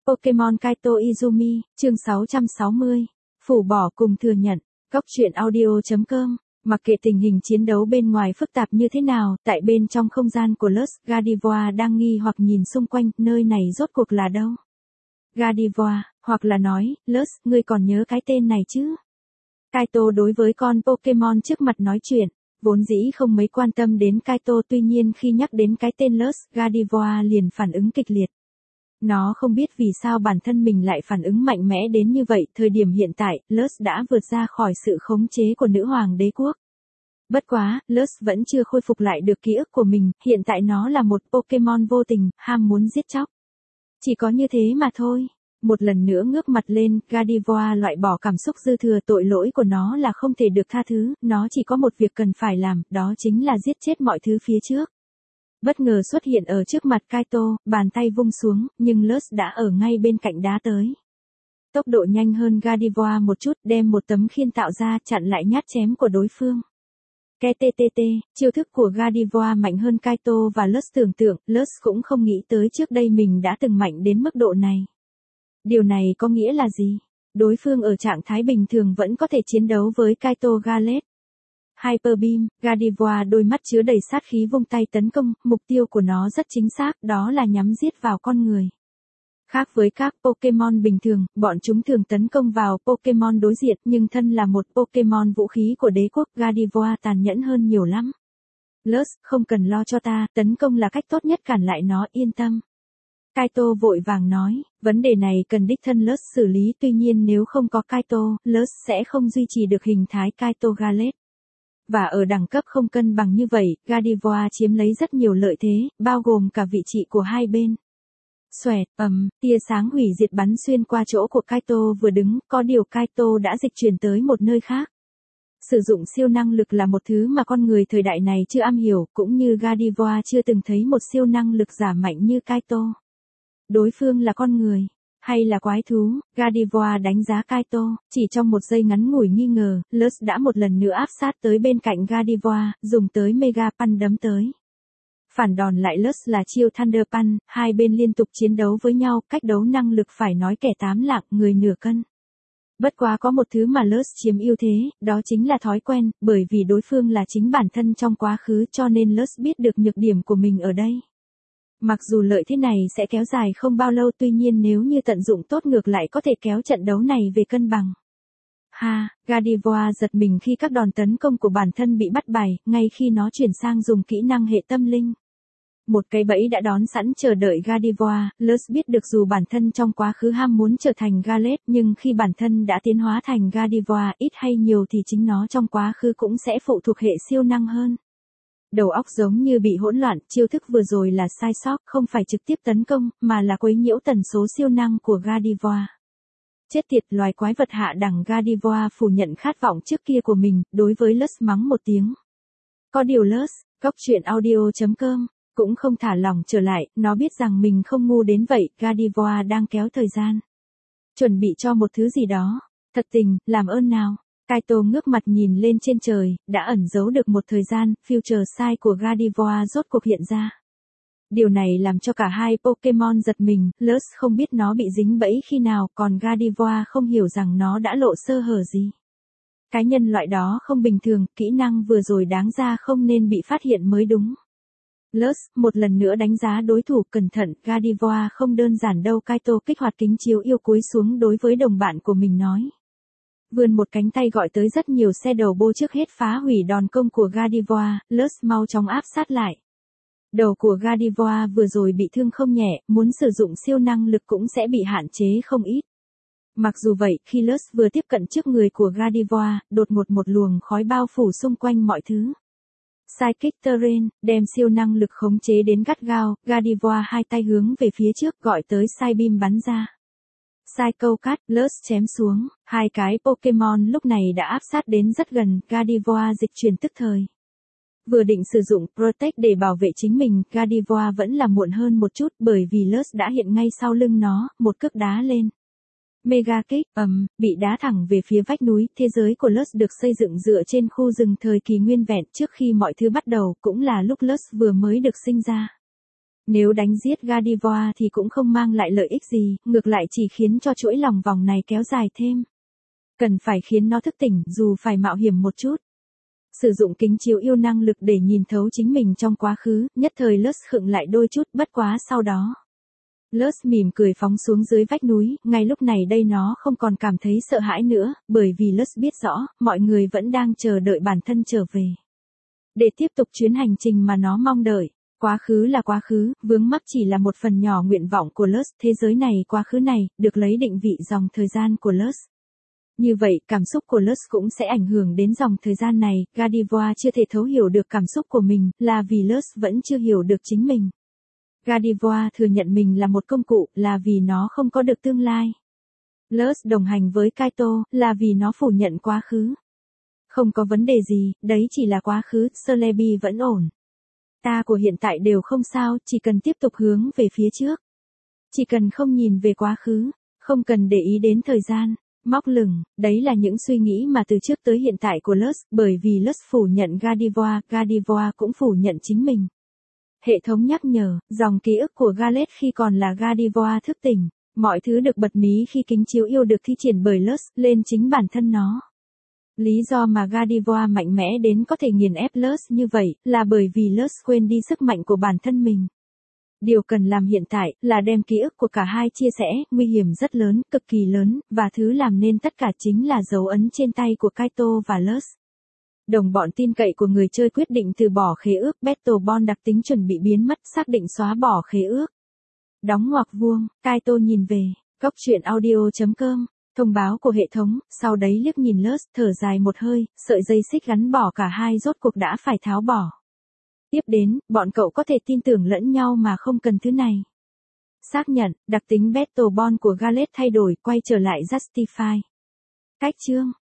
Pokemon Kaito Izumi, chương 660. Phủ bỏ cùng thừa nhận. Góc truyện audio.com. Mặc kệ tình hình chiến đấu bên ngoài phức tạp như thế nào, tại bên trong không gian của Luz, Gardevoir đang nghi hoặc nhìn xung quanh, nơi này rốt cuộc là đâu? Gardevoir, hoặc là nói, Luz, ngươi còn nhớ cái tên này chứ? Kaito đối với con Pokemon trước mặt nói chuyện, vốn dĩ không mấy quan tâm đến Kaito, tuy nhiên khi nhắc đến cái tên Luz, Gardevoir liền phản ứng kịch liệt. Nó không biết vì sao bản thân mình lại phản ứng mạnh mẽ đến như vậy, thời điểm hiện tại, Luz đã vượt ra khỏi sự khống chế của nữ hoàng đế quốc. Bất quá, Luz vẫn chưa khôi phục lại được ký ức của mình, hiện tại nó là một Pokemon vô tình, ham muốn giết chóc. Chỉ có như thế mà thôi. Một lần nữa ngước mặt lên, Gardevoir loại bỏ cảm xúc dư thừa, tội lỗi của nó là không thể được tha thứ, nó chỉ có một việc cần phải làm, đó chính là giết chết mọi thứ phía trước. Bất ngờ xuất hiện ở trước mặt Kaito, bàn tay vung xuống, nhưng Luz đã ở ngay bên cạnh đá tới. Tốc độ nhanh hơn Gardevoir một chút, đem một tấm khiên tạo ra chặn lại nhát chém của đối phương. KTTT, chiêu thức của Gardevoir mạnh hơn Kaito và Luz tưởng tượng, Luz cũng không nghĩ tới trước đây mình đã từng mạnh đến mức độ này. Điều này có nghĩa là gì? Đối phương ở trạng thái bình thường vẫn có thể chiến đấu với Kaito Gallade. Hyper Beam, Gardevoir đôi mắt chứa đầy sát khí vung tay tấn công, mục tiêu của nó rất chính xác, đó là nhắm giết vào con người. Khác với các Pokemon bình thường, bọn chúng thường tấn công vào Pokemon đối diện, nhưng thân là một Pokemon vũ khí của đế quốc, Gardevoir tàn nhẫn hơn nhiều lắm. Luz, không cần lo cho ta, tấn công là cách tốt nhất cản lại nó, yên tâm. Kaito vội vàng nói, vấn đề này cần đích thân Luz xử lý, tuy nhiên nếu không có Kaito, Luz sẽ không duy trì được hình thái Kaito Gallade. Và ở đẳng cấp không cân bằng như vậy, Gardevoir chiếm lấy rất nhiều lợi thế, bao gồm cả vị trị của hai bên. Xoẹt, tia sáng hủy diệt bắn xuyên qua chỗ của Kaito vừa đứng, có điều Kaito đã dịch chuyển tới một nơi khác. Sử dụng siêu năng lực là một thứ mà con người thời đại này chưa am hiểu, cũng như Gardevoir chưa từng thấy một siêu năng lực giả mạnh như Kaito. Đối phương là con người, hay là quái thú? Gardevoir đánh giá Kaito, chỉ trong một giây ngắn ngủi nghi ngờ, Luz đã một lần nữa áp sát tới bên cạnh Gardevoir, dùng tới Mega Punch đấm tới. Phản đòn lại Luz là chiêu Thunder Punch, hai bên liên tục chiến đấu với nhau, cách đấu năng lực phải nói kẻ tám lạng, người nửa cân. Bất quá có một thứ mà Luz chiếm ưu thế, đó chính là thói quen, bởi vì đối phương là chính bản thân trong quá khứ cho nên Luz biết được nhược điểm của mình ở đây. Mặc dù lợi thế này sẽ kéo dài không bao lâu, tuy nhiên nếu như tận dụng tốt ngược lại có thể kéo trận đấu này về cân bằng. Gardevoir giật mình khi các đòn tấn công của bản thân bị bắt bài, ngay khi nó chuyển sang dùng kỹ năng hệ tâm linh. Một cái bẫy đã đón sẵn chờ đợi Gardevoir, Luz biết được dù bản thân trong quá khứ ham muốn trở thành Gallade, nhưng khi bản thân đã tiến hóa thành Gardevoir, ít hay nhiều thì chính nó trong quá khứ cũng sẽ phụ thuộc hệ siêu năng hơn. Đầu óc giống như bị hỗn loạn, chiêu thức vừa rồi là sai sót, không phải trực tiếp tấn công, mà là quấy nhiễu tần số siêu năng của Gardevoir. Chết tiệt, loài quái vật hạ đẳng. Gardevoir phủ nhận khát vọng trước kia của mình, đối với Luz mắng một tiếng. Có điều Luz, góc truyện audio.com, cũng không thả lỏng trở lại, nó biết rằng mình không ngu đến vậy, Gardevoir đang kéo thời gian. Chuẩn bị cho một thứ gì đó. Thật tình, làm ơn nào. Kaito ngước mặt nhìn lên trên trời, đã ẩn giấu được một thời gian, Future Sight của Gardevoir rốt cuộc hiện ra. Điều này làm cho cả hai Pokemon giật mình, Luz không biết nó bị dính bẫy khi nào, còn Gardevoir không hiểu rằng nó đã lộ sơ hở gì. Cái nhân loại đó không bình thường, kỹ năng vừa rồi đáng ra không nên bị phát hiện mới đúng. Luz, một lần nữa đánh giá đối thủ, cẩn thận, Gardevoir không đơn giản đâu. Kaito kích hoạt kính chiếu yêu cúi xuống đối với đồng bạn của mình nói. Vươn một cánh tay gọi tới rất nhiều xe đầu bô trước hết phá hủy đòn công của Gardevoir, Luz mau chóng áp sát lại. Đầu của Gardevoir vừa rồi bị thương không nhẹ, muốn sử dụng siêu năng lực cũng sẽ bị hạn chế không ít. Mặc dù vậy, khi Luz vừa tiếp cận trước người của Gardevoir, đột ngột một luồng khói bao phủ xung quanh mọi thứ. Psychic Terrain, đem siêu năng lực khống chế đến gắt gao, Gardevoir hai tay hướng về phía trước gọi tới Psy Beam bắn ra. Psycho Cut, Luz chém xuống, hai cái Pokemon lúc này đã áp sát đến rất gần, Gardevoir dịch chuyển tức thời. Vừa định sử dụng Protect để bảo vệ chính mình, Gardevoir vẫn là muộn hơn một chút bởi vì Luz đã hiện ngay sau lưng nó, một cước đá lên. Mega Kick, bị đá thẳng về phía vách núi, thế giới của Luz được xây dựng dựa trên khu rừng thời kỳ nguyên vẹn trước khi mọi thứ bắt đầu, cũng là lúc Luz vừa mới được sinh ra. Nếu đánh giết Gardevoir thì cũng không mang lại lợi ích gì, ngược lại chỉ khiến cho chuỗi lòng vòng này kéo dài thêm. Cần phải khiến nó thức tỉnh, dù phải mạo hiểm một chút. Sử dụng kính chiếu yêu năng lực để nhìn thấu chính mình trong quá khứ, nhất thời Lus khựng lại đôi chút, bất quá sau đó. Lus mỉm cười phóng xuống dưới vách núi, ngay lúc này đây nó không còn cảm thấy sợ hãi nữa, bởi vì Lus biết rõ, mọi người vẫn đang chờ đợi bản thân trở về. Để tiếp tục chuyến hành trình mà nó mong đợi. Quá khứ là quá khứ, vướng mắc chỉ là một phần nhỏ nguyện vọng của Lus, thế giới này, quá khứ này, được lấy định vị dòng thời gian của Lus. Như vậy, cảm xúc của Lus cũng sẽ ảnh hưởng đến dòng thời gian này, Gardevoir chưa thể thấu hiểu được cảm xúc của mình, là vì Lus vẫn chưa hiểu được chính mình. Gardevoir thừa nhận mình là một công cụ, là vì nó không có được tương lai. Lus đồng hành với Kaito, là vì nó phủ nhận quá khứ. Không có vấn đề gì, đấy chỉ là quá khứ, Celebi vẫn ổn. Ta của hiện tại đều không sao, chỉ cần tiếp tục hướng về phía trước. Chỉ cần không nhìn về quá khứ, không cần để ý đến thời gian, móc lửng, đấy là những suy nghĩ mà từ trước tới hiện tại của Lus, bởi vì Lus phủ nhận Gardevoir, Gardevoir cũng phủ nhận chính mình. Hệ thống nhắc nhở, dòng ký ức của Gallade khi còn là Gardevoir thức tỉnh, mọi thứ được bật mí khi kính chiếu yêu được thi triển bởi Lus, lên chính bản thân nó. Lý do mà Gardevoir mạnh mẽ đến có thể nghiền ép Lus như vậy, là bởi vì Lus quên đi sức mạnh của bản thân mình. Điều cần làm hiện tại, là đem ký ức của cả hai chia sẻ, nguy hiểm rất lớn, cực kỳ lớn, và thứ làm nên tất cả chính là dấu ấn trên tay của Kaito và Lus. Đồng bọn tin cậy của người chơi quyết định từ bỏ khế ước, Battle Bond đặc tính chuẩn bị biến mất, xác định xóa bỏ khế ước. Đóng ngoặc vuông, Kaito nhìn về, góc truyện audio.com. Thông báo của hệ thống, sau đấy liếc nhìn Lus, thở dài một hơi, sợi dây xích gắn bỏ cả hai rốt cuộc đã phải tháo bỏ. Tiếp đến, bọn cậu có thể tin tưởng lẫn nhau mà không cần thứ này. Xác nhận, đặc tính Battle Bond của Gallade thay đổi, quay trở lại Justify. Cách chương.